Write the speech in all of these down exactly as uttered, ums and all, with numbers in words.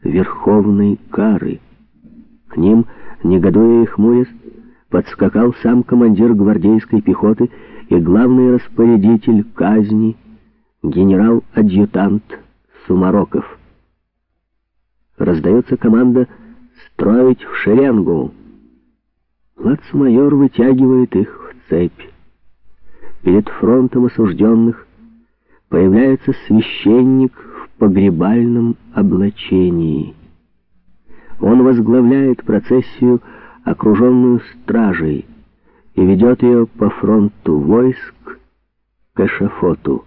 верховной кары. К ним, негодуя и хмурясь, подскакал сам командир гвардейской пехоты и главный распорядитель казни, генерал-адъютант Сумароков. Раздается команда «Строить в шеренгу». Плацмайор вытягивает их в цепь. Перед фронтом осужденных появляется священник в погребальном облачении. Он возглавляет процессию, окруженную стражей, и ведет ее по фронту войск к эшафоту.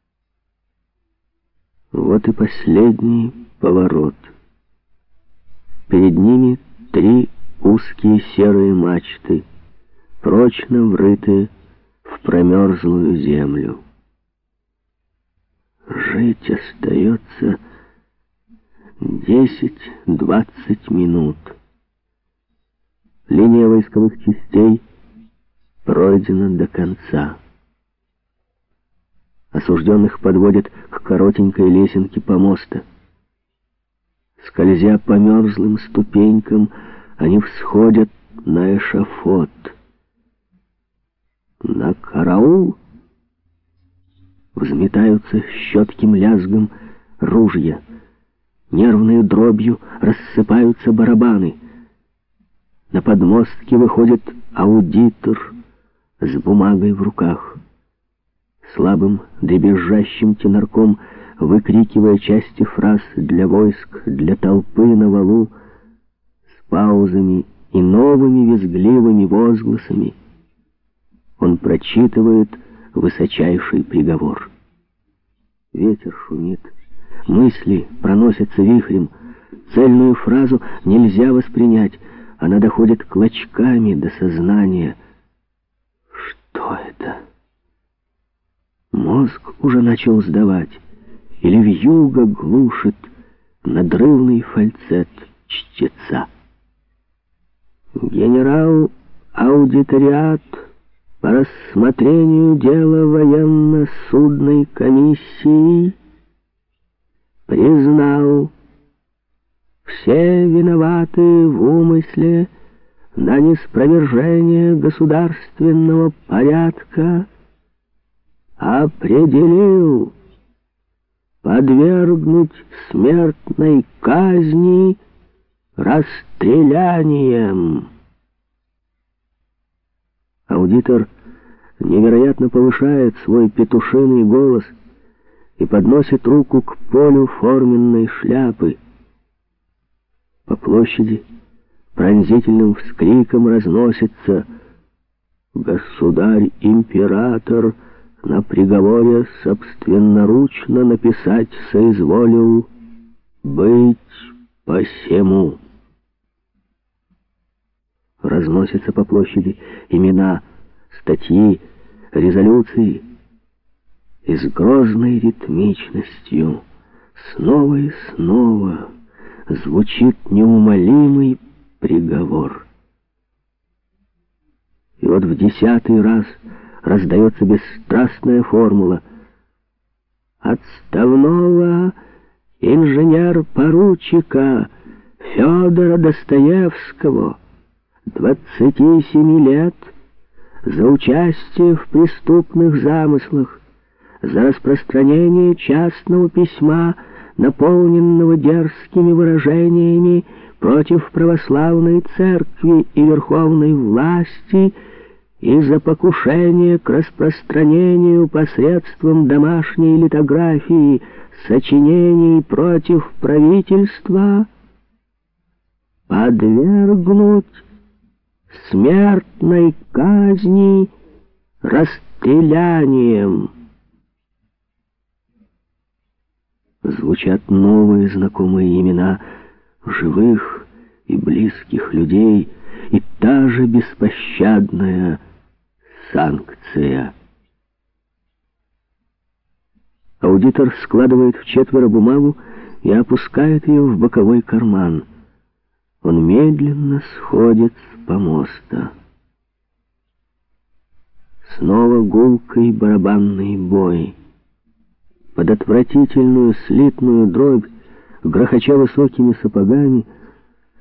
Вот и последний поворот. Перед ними три узкие серые мачты, прочно врытые в промерзлую землю. Жить остается десять-двадцать минут. Линия войсковых частей пройдена до конца. Осужденных подводят к коротенькой лесенке помоста. Скользя по мерзлым ступенькам, они всходят на эшафот. На караул взметаются щетким лязгом ружья. Нервной дробью рассыпаются барабаны. На подмостке выходит аудитор с бумагой в руках. Слабым, дребезжащим тенорком, выкрикивая части фраз для войск, для толпы на валу, с паузами и новыми визгливыми возгласами, он прочитывает высочайший приговор. Ветер шумит, мысли проносятся вихрем, цельную фразу нельзя воспринять, она доходит клочками до сознания. Что это? Мозг уже начал сдавать, или вьюга глушит надрывный фальцет чтеца. Генерал-аудиториат по рассмотрению дела военно-судной комиссии признал: все виноваты в умысле на ниспровержение государственного порядка, определил подвергнуть смертной казни расстрелянием. Аудитор невероятно повышает свой петушиный голос и подносит руку к полю форменной шляпы. По площади пронзительным вскриком разносится: «Государь-император на приговоре собственноручно написать соизволил быть посему». Разносятся по площади имена, статьи, резолюции. И с грозной ритмичностью снова и снова звучит неумолимый приговор. И вот в десятый раз раздается бесстрастная формула: отставного инженер-поручика Федора Достоевского, двадцати семи лет, за участие в преступных замыслах, за распространение частного письма, наполненного дерзкими выражениями против православной церкви и верховной власти, и за покушение к распространению посредством домашней литографии сочинений против правительства, подвергнуть смертной казни расстрелянием. Звучат новые знакомые имена живых и близких людей, и та же беспощадная санкция. Аудитор складывает в четверо бумагу и опускает ее в боковой карман. Он медленно сходит с помоста. Снова гулкий барабанный бой. Под отвратительную слитную дробь грохоча высокими сапогами,